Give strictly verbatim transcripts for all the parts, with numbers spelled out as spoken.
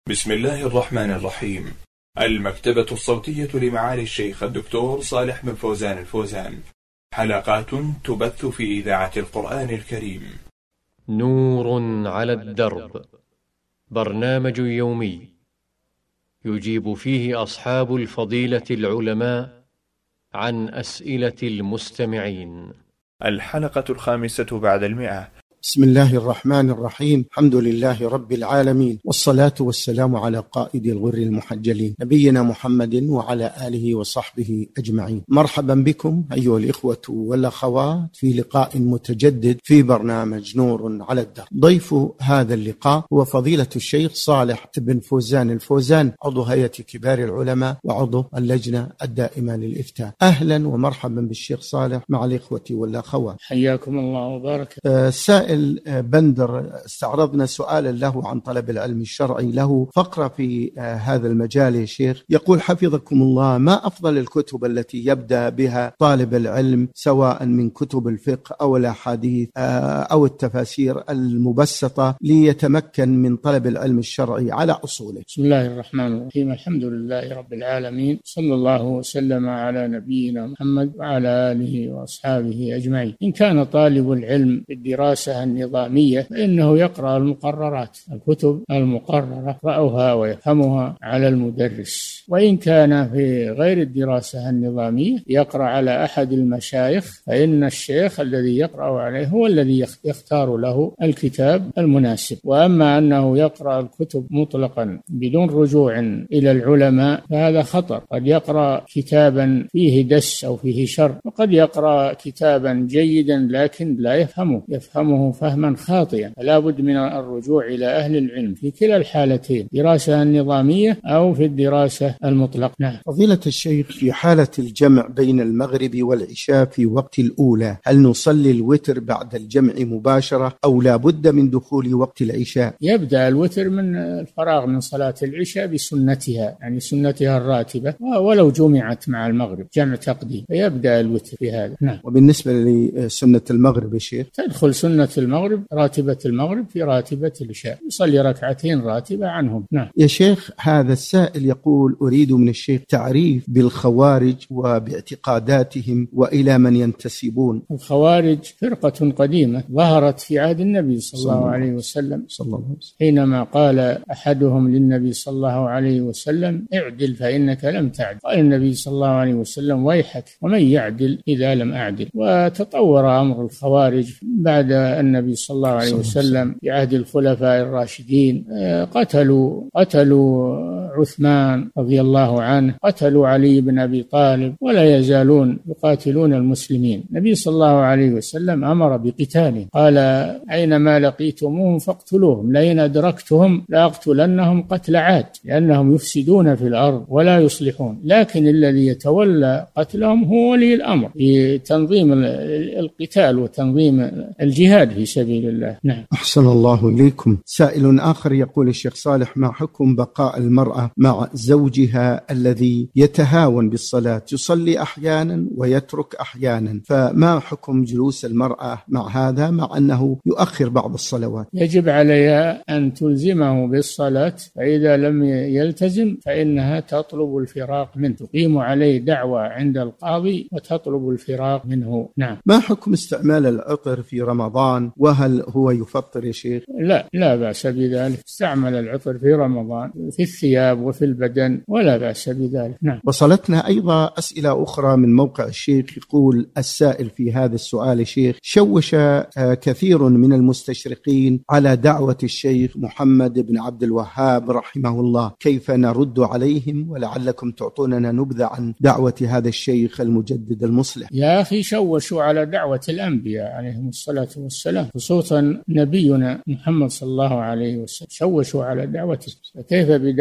بسم الله الرحمن الرحيم. المكتبة الصوتية لمعالي الشيخ الدكتور صالح بن فوزان الفوزان، حلقات تبث في إذاعة القرآن الكريم. نور على الدرب، برنامج يومي يجيب فيه أصحاب الفضيلة العلماء عن أسئلة المستمعين. الحلقة الخامسة بعد المئة. بسم الله الرحمن الرحيم. الحمد لله رب العالمين، والصلاة والسلام على قائد الغر المحجلين نبينا محمد وعلى آله وصحبه أجمعين. مرحبا بكم أيها الإخوة والأخوات في لقاء متجدد في برنامج نور على الدرب. ضيف هذا اللقاء هو فضيلة الشيخ صالح بن فوزان الفوزان، عضو هيئة كبار العلماء وعضو اللجنة الدائمة للإفتاء. أهلا ومرحبا بالشيخ صالح مع الإخوة والأخوات، حياكم الله وبارك. آه سائل بندر استعرضنا سؤالا له عن طلب العلم الشرعي، له فقرة في هذا المجال يا شيخ، يقول حفظكم الله: ما أفضل الكتب التي يبدأ بها طالب العلم، سواء من كتب الفقه أو الأحاديث أو التفاسير المبسطة، ليتمكن من طلب العلم الشرعي على أصوله؟ بسم الله الرحمن الرحيم. الحمد لله رب العالمين، صلى الله وسلم على نبينا محمد وعلى آله وأصحابه أجمعين. إن كان طالب العلم بالدراسة النظامية فإنه يقرأ المقررات، الكتب المقررة يقرأها ويفهمها على المدرس. وإن كان في غير الدراسة النظامية يقرأ على أحد المشايخ، فإن الشيخ الذي يقرأ عليه هو الذي يختار له الكتاب المناسب. وأما أنه يقرأ الكتب مطلقا بدون رجوع إلى العلماء فهذا خطر. قد يقرأ كتابا فيه دس أو فيه شر، وقد يقرأ كتابا جيدا لكن لا يفهمه يفهمه فهما خاطئا. فلا بد من الرجوع إلى أهل العلم في كلا الحالتين، دراسة النظامية أو في الدراسة المطلقة. نعم. فضيلة الشيخ، في حالة الجمع بين المغرب والعشاء في وقت الأولى، هل نصلي الوتر بعد الجمع مباشرة أو لا بد من دخول وقت العشاء؟ يبدأ الوتر من الفراغ من صلاة العشاء بسنتها، يعني سنتها الراتبة، ولو جمعت مع المغرب جمع تقديم، فيبدأ الوتر في هذا. نعم. وبالنسبة لسنة المغرب يا شيخ؟ تدخل سنة المغرب راتبة المغرب في راتبة العشاء، يصلي ركعتين راتبة عنهم. نعم. يا شيخ، هذا السائل يقول: أريد من الشيخ تعريف بالخوارج وباعتقاداتهم وإلى من ينتسبون. الخوارج فرقة قديمة ظهرت في عهد النبي صلى الله عليه وسلم، صلى الله عليه وسلم حينما قال أحدهم للنبي صلى الله عليه وسلم: اعدل فإنك لم تعدل. قال النبي صلى الله عليه وسلم: ويحك، ومن يعدل إذا لم أعدل. وتطور أمر الخوارج بعد النبي صلى الله عليه وسلم في عهد الخلفاء الراشدين. قتلوا قتلوا عثمان رضي الله عنه، قتلوا علي بن أبي طالب، ولا يزالون يقاتلون المسلمين. النبي صلى الله عليه وسلم أمر بقتالهم، قال: أينما لقيتموهم فاقتلوهم، لئن أدركتهم لأقتلنهم قتل عاد، لأنهم يفسدون في الأرض ولا يصلحون. لكن الذي يتولى قتلهم هو ولي الأمر في تنظيم القتال وتنظيم الجهاد في سبيل الله. نعم. أحسن الله إليكم. سائل آخر يقول: الشيخ صالح، ما حكم بقاء المرأة مع زوجها الذي يتهاون بالصلاة، يصلي أحيانا ويترك أحيانا، فما حكم جلوس المرأة مع هذا مع أنه يؤخر بعض الصلوات؟ يجب عليها أن تلزمه بالصلاة، فإذا لم يلتزم فإنها تطلب الفراق منه، تقيم عليه دعوى عند القاضي وتطلب الفراق منه. نعم. ما حكم استعمال العطر في رمضان، وهل هو يفطر يا شيخ؟ لا لا بأس بذلك، استعمل العطر في رمضان في الثياب وفي البدن ولا بأس بذلك. نعم. وصلتنا أيضا أسئلة أخرى من موقع الشيخ، يقول السائل في هذا السؤال: الشيخ، شوش كثير من المستشرقين على دعوة الشيخ محمد بن عبد الوهاب رحمه الله، كيف نرد عليهم؟ ولعلكم تعطوننا نبذة عن دعوة هذا الشيخ المجدد المصلح. يا أخي، شوشوا على دعوة الأنبياء عليهم الصلاة والسلام، خصوصا نبينا محمد صلى الله عليه وسلم، شوشوا على دعوته، كيف بدعوة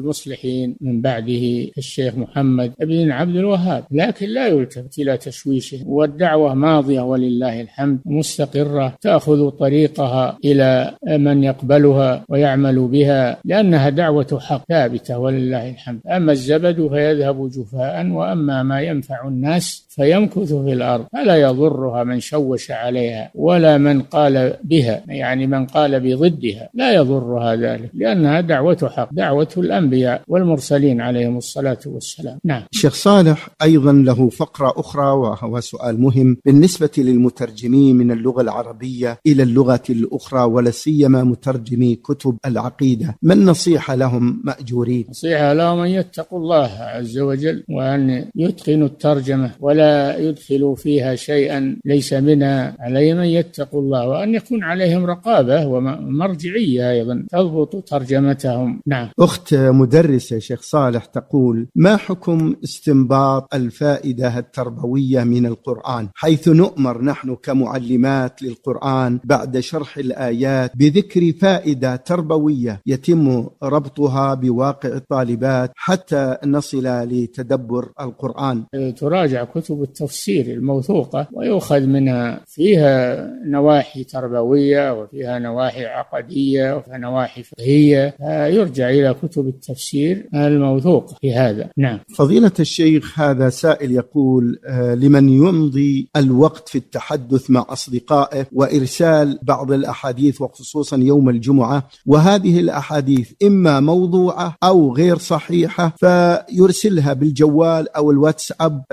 المصلحين من بعده الشيخ محمد بن عبد الوهاب، لكن لا يلتفت إلى تشويشه، والدعوة ماضية ولله الحمد مستقرة تأخذ طريقها إلى من يقبلها ويعمل بها، لأنها دعوة حق ثابتة ولله الحمد. أما الزبد فيذهب جفاء، وأما ما ينفع الناس فيمكث في الأرض، فلا يضرها من شوش عليها ولا من قال بها، يعني من قال بضدها لا يضرها ذلك، لأنها دعوة حق، دعوة الأنبياء والمرسلين عليهم الصلاة والسلام. نعم. الشيخ صالح أيضا له فقرة أخرى وهو سؤال مهم بالنسبة للمترجمين من اللغة العربية إلى اللغة الأخرى، ولا سيما مترجمي كتب العقيدة، ما النصيحة لهم مأجورين؟ نصيحة لهم أن يتقوا الله عز وجل، وأن يتقنوا الترجمة ولا يدخلوا فيها شيئا ليس منها، عليهم أن يتقوا الله، وأن يكون عليهم رقابة ومرجعية أيضا تضبط ترجمتهم. نعم. أخت مدرسة شيخ صالح تقول: ما حكم استنباط الفائدة التربوية من القرآن، حيث نؤمر نحن كمعلمات للقرآن بعد شرح الآيات بذكر فائدة تربوية يتم ربطها بواقع الطالبات حتى نصل لتدبر القرآن؟ تراجع كتب التفسير الموثوقة ويؤخذ منها، فيها نواحي تربوية وفيها نواحي عقدية وفيها نواحي فقهية، يرجع إلى كتب التفسير الموثوقة في هذا. نعم. فضيلة الشيخ، هذا سائل يقول: لمن يمضي الوقت في التحدث مع أصدقائه وإرسال بعض الأحاديث وخصوصا يوم الجمعة، وهذه الأحاديث إما موضوعة أو غير صحيحة، فيرسلها بالجوال أو الواتساب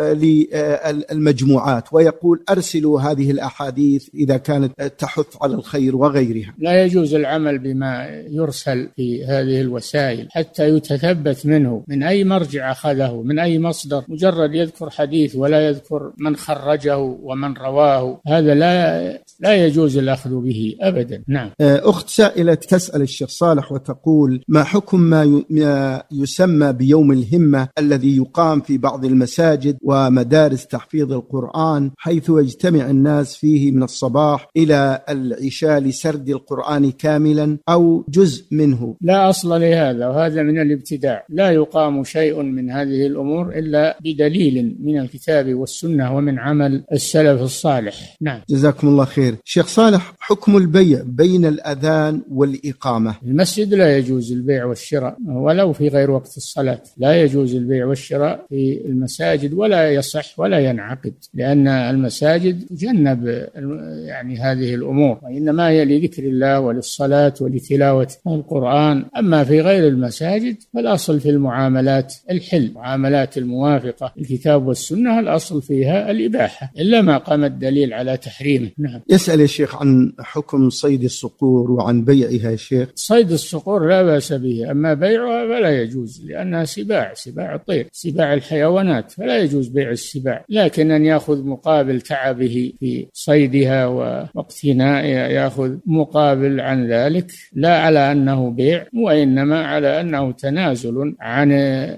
للمجموعات ويقول: أرسلوا هذه الأحاديث إذا كانت تحث على الخير وغيرها. لا يجوز العمل بما يرسل في هذه الوسائل حتى يتثبت منه من أي مرجع أخذه، من أي مصدر. مجرد يذكر حديث ولا يذكر من خرجه ومن رواه، هذا لا لا يجوز الأخذ به أبدا. نعم. أخت سائلة تسأل الشيخ صالح وتقول: ما حكم ما يسمى بيوم الهمة الذي يقام في بعض المساجد ومدارس تحفيظ القرآن، حيث يجتمع الناس فيه من الصباح إلى العشاء لسرد القرآن كاملا أو جزء منه؟ لا أصل لهذا، وهذا من الابتداع. لا يقام شيء من هذه الأمور إلا بدليل من الكتاب والسنة ومن عمل السلف الصالح. نعم. جزاكم الله خير. شيخ صالح، حكم البيع بين الأذان والإقامة؟ المسجد لا يجوز البيع والشراء ولو في غير وقت الصلاة، لا يجوز البيع والشراء في المساجد، ولا يصح ولا ينعقد، لأن المساجد تجنب يعني هذه الأمور، وإنما هي لذكر الله وللصلاة ولتلاوة القرآن. أما في غير المساجد فالأصل في المعاملات الحل، معاملات الموافقة الكتاب والسنة الأصل فيها الإباحة، إلا ما قام الدليل على تحريمه. نعم. يسأل يا شيخ عن حكم صيد الصقور وعن بيعها. يا شيخ، صيد الصقور لا بأس به، أما بيعها فلا يجوز، لأنها سباع، سباع الطير، سباع الحيوانات، فلا يجوز بيع السباع، لكن أن يأخذ مقابل تعبه في صيدها واقتنائها، يأخذ مقابل عن ذلك، لا على أنه بيع، وإنما على أنه تنازل عن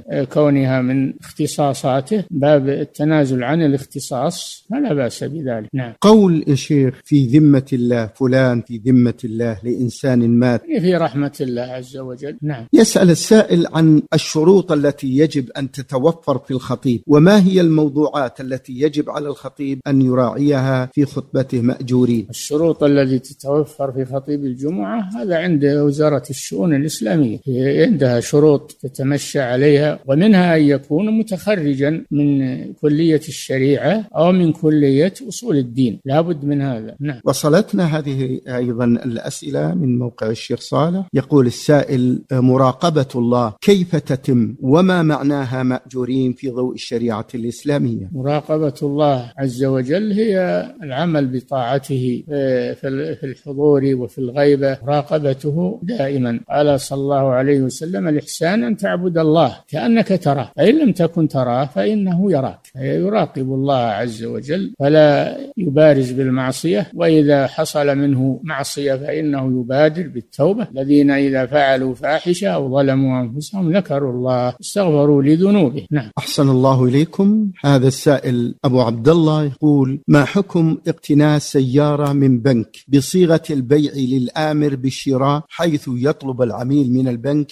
كونها من اختصاصاته، باب التنازل عن الاختصاص، فلا بأس بذلك. نعم. قول يا شيخ: في ذمة الله فلان في ذمة الله لإنسان مات، في رحمة الله عز وجل. نعم. يسأل السائل عن الشروط التي يجب أن تتوفر في الخطيب، وما هي الموضوعات التي يجب على الخطيب أن يراعيها في خطبته مأجورين؟ الشروط التي تتوفر في خطيب الجمعة هذا عند وزارة الشؤون الإسلامية، عندها شروط تتمشى عليها، ومنها أن يكون متخرجا من كلية الشريعة أو من كلية أصول الدين، لابد من هذا. نعم. وصلتنا هذه أيضا الأسئلة من موقع الشيخ صالح. يقول السائل: مراقبة الله كيف تتم وما معناها مأجورين في ضوء الشريعة الإسلامية؟ مراقبة الله عز وجل هي العمل بطاعته في الحضور وفي الغيبة، مراقبته دائما. قال صلى الله عليه وسلم: الإحسان أن تعبد الله كأنك تراه، فإن لم تكن تراه فإنه يراك. يراقب الله عز وجل فلا يبارز بالمعصية، وإذا حصل منه معصية فإنه يبادر بالتوبة. الذين إذا فعلوا فاحشة أو ظلموا أنفسهم ذكروا الله استغفروا لذنوبهم. نعم. أحسن الله إليكم. هذا السائل أبو عبد الله يقول: ما حكم اقتناس سيارة من بنك بصيغة البيع للآمر بالشراء، حيث يطلب العميل من البنك شراء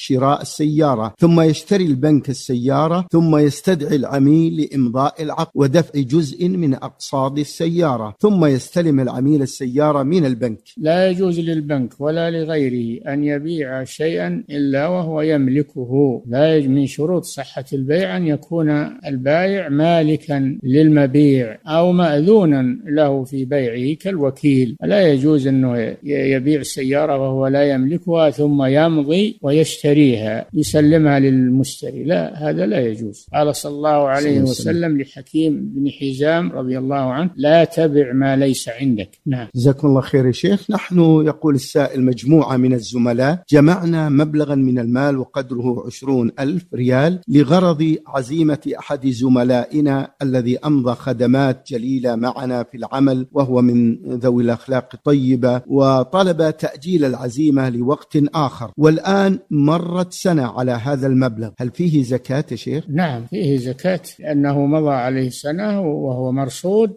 السيارة ثم يشتري البنك السيارة ثم يستدعي العميل لإمضاء العقد ودفع جزء من أقساط السيارة ثم يستلم العميل السيارة من البنك. لا يجوز للبنك ولا لغيره أن يبيع شيئا إلا وهو يملكه. لا يجوز من شروط صحة البيع أن يكون البائع مالكا للمبيع أو مأذونا له في بيعه كالوكيل. لا يجوز أنه يبيع السيارة وهو لا يملكها ثم يمضي ويشتريها يسلمها للمشتري، لا، هذا لا يجوز. قال صلى الله عليه وسلم لحكيم بن حزام رضي الله عنه: لا تبع ما ليس عندك. نعم. جزاكم الله خير يا شيخ. نحن يقول السائل مجموعة من الزملاء جمعنا مبلغا من المال وقدره عشرون ألف ريال لغرض عزيمة أحد زملائنا الذي أمضى خدمات جليلة معنا في العمل وهو من ذوي الأخلاق الطيبة، وطلب تأجيل العزيمة لوقت آخر، والآن مرت سنة على هذا المبلغ، هل فيه زكاة يا شيخ؟ نعم فيه زكاة، لأنه مضى عليه سنة وهو مرصود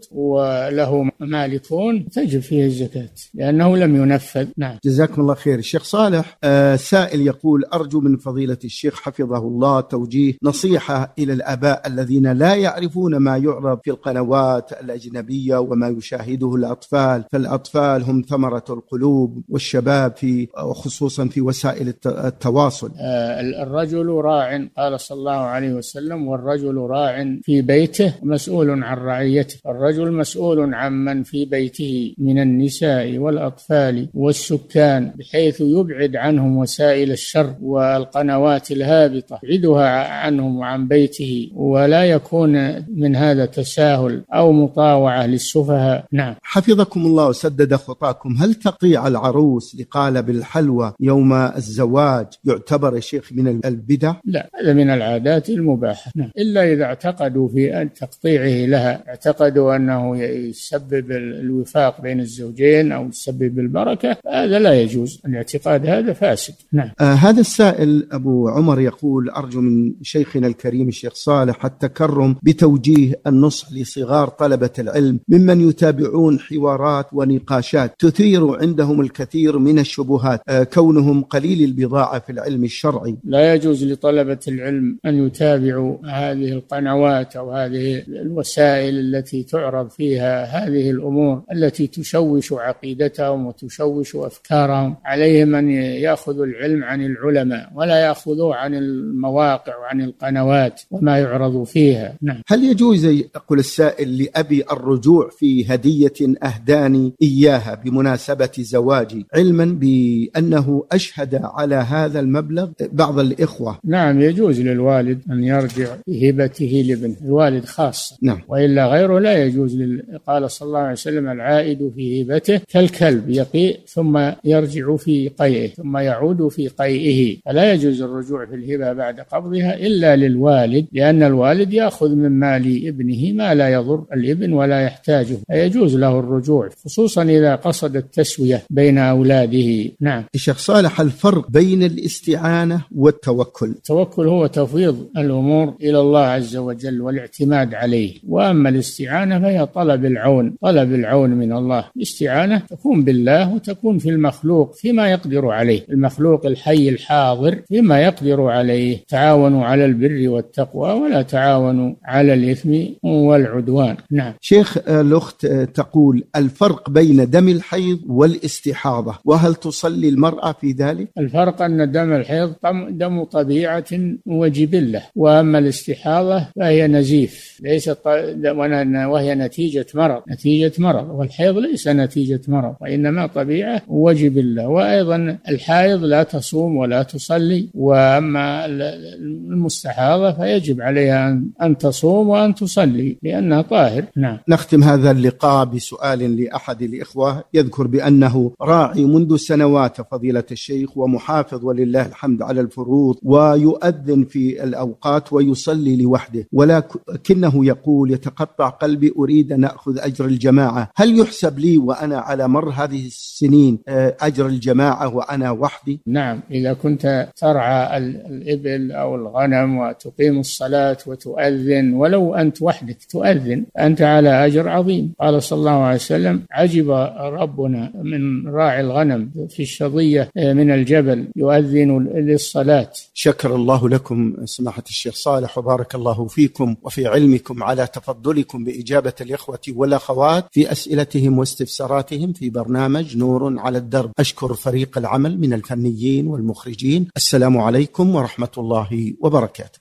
وله مالكون، تجب فيه الزكاة لأنه لم ينفذ. نعم. جزاكم الله خير. الشيخ صالح آه سائل يقول: أرجو من فضيلة الشيخ حفظه الله توجيه نصيحة إلى الآباء الذين لا يعرفون ما يعرض في القنوات الأجنبية وما يشاهده الأطفال، فالأطفال هم ثمرة القلوب والشباب في خصوصا في وسائل التواصل. آه الرجل راع، قال صلى الله عليه وسلم: والرجل راع في بيته مسؤول عن رعيته. الرجل مسؤول عن من في بيته من النساء والأطفال والسكان، بحيث يبعد عنهم وسائل الشر والقنوات الهابطة، يبعدها عنهم وعن بيته، ولا يكون من هذا تساهل أو مطاوعة للسفهاء. نعم. حفظكم الله وسدد خطاكم. هل تقطيع العروس لقالب الحلوى يوم الزواج يعتبر يا شيخ من البدع؟ لا، هذا من العادات المباحة. نعم. إلا إذا اعتقدوا في تقطيعه لها، اعتقدوا أنه يسبب الوفاق بين الزوجين أو يسبب البركة، هذا لا يجوز، الاعتقاد هذا فاسد. نعم. آه هذا السائل أبو عمر يقول: أرجو من شيخنا الكريم الشيخ صالح التكرم بتوجيه النصح لصغار طلبة العلم ممن يتابعون حوارات ونقاشات تثير عندهم الكثير من الشبهات، آه كونهم قليل البضاعة في العلم الشرعي. لا يجوز لطلبة العلم أن يتابعوا هذه القنوات أو هذه الوسائل التي تعرض فيها هذه الأمور التي تشوش عقيدتهم وتشوش أفكارهم. عليهم أن يأخذوا العلم عن العلماء ولا يأخذوه عن المواقع وعن القنوات وما يعرض فيها. نعم. هل يجوز يقول السائل لأبي الرجوع في هدية أهداني إياها بمناسبة زواجي، علما بأنه أشهد على هذا المبلغ بعض الإخوة؟ نعم، يجوز للوالد أن يرجع بهبته لابنه، الوالد خاصة. نعم. وإلا غيره لا يجوز لل... قال صلى الله عليه وسلم: العائد في هبته كالكلب يقيء ثم يرجع في قيئه ثم يعود في قيئه. فلا يجوز الرجوع في الهبة بعد قبضها إلا للوالد، لأن الوالد يأخذ من مال ابنه ما لا يضر الابن ولا يحتاجه، فيجوز له الرجوع، خصوصا إذا قصد التسوية بين أولاده. نعم. الشيخ صالح، الفرق بين الاستعانة والتوكل؟ التوكل هو تفويض الأمور إلى الله عز وجل والاعتماد عليه، وأما الاستعانة فهي طلب العون، طلب العون من الله. الاستعانة تكون بالله وتكون في المخلوق فيما يقدر عليه، المخلوق الحي الحاضر فيما يقدر عليه. تعاونوا على البر والتقوى ولا تعاونوا على الإثم والعدوان. نعم. شيخ، الأخت تقول: الفرق بين دم الحيض والاستحاضة، وهل تصلي المرأة في ذلك؟ الفرق أن دم الحيض دم طبيعة وجبلة، وأما الاستحاضة فهي نزيف، ليست وهي نتيجة مرض، نتيجة مرض، والحيض ليس نتيجة مرض وإنما طبيعة وجبلة. وأيضا الحائض لا تصوم ولا تصلي، وأما المستحاضة فيجب عليها أن تصوم وأن تصلي لأنها طاهر. نعم. نختم هذا اللقاء بسؤال لأحد الإخوة يذكر بأنه راعي منذ سنوات فضيلة الشيخ ومحافظ ولله الحمد على الفروض ويؤذن في الأوقات ويصلي لوحده، ولكنه يقول: يتقطع قلبي، أريد أن أخذ أجر الجماعة، هل يحسب لي وأنا على مر هذه السنين أجر الجماعة وأنا وحدي؟ نعم، إذا كنت ترعى الإبل أو الغنم وتقيم الصلاة وتؤذن ولو أنت وحدك تؤذن، أنت على أجر عظيم. قال صلى الله عليه وسلم: عجب ربنا من راعي الغنم في الشظية من الجبل يؤذن الصلاة. شكر الله لكم سماحة الشيخ صالح، وبارك الله فيكم وفي علمكم على تفضلكم بإجابة الإخوة والأخوات في أسئلتهم واستفساراتهم في برنامج نور على الدرب. أشكر فريق العمل من الفنيين والمخرجين. السلام عليكم ورحمة الله وبركاته.